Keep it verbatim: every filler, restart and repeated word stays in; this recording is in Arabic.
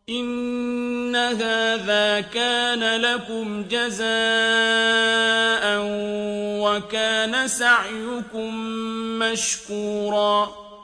إِنَّ هَٰذَا كَانَ لَكُمْ جَزَاءً وَكَانَ سَعْيُكُم مَّشْكُورًا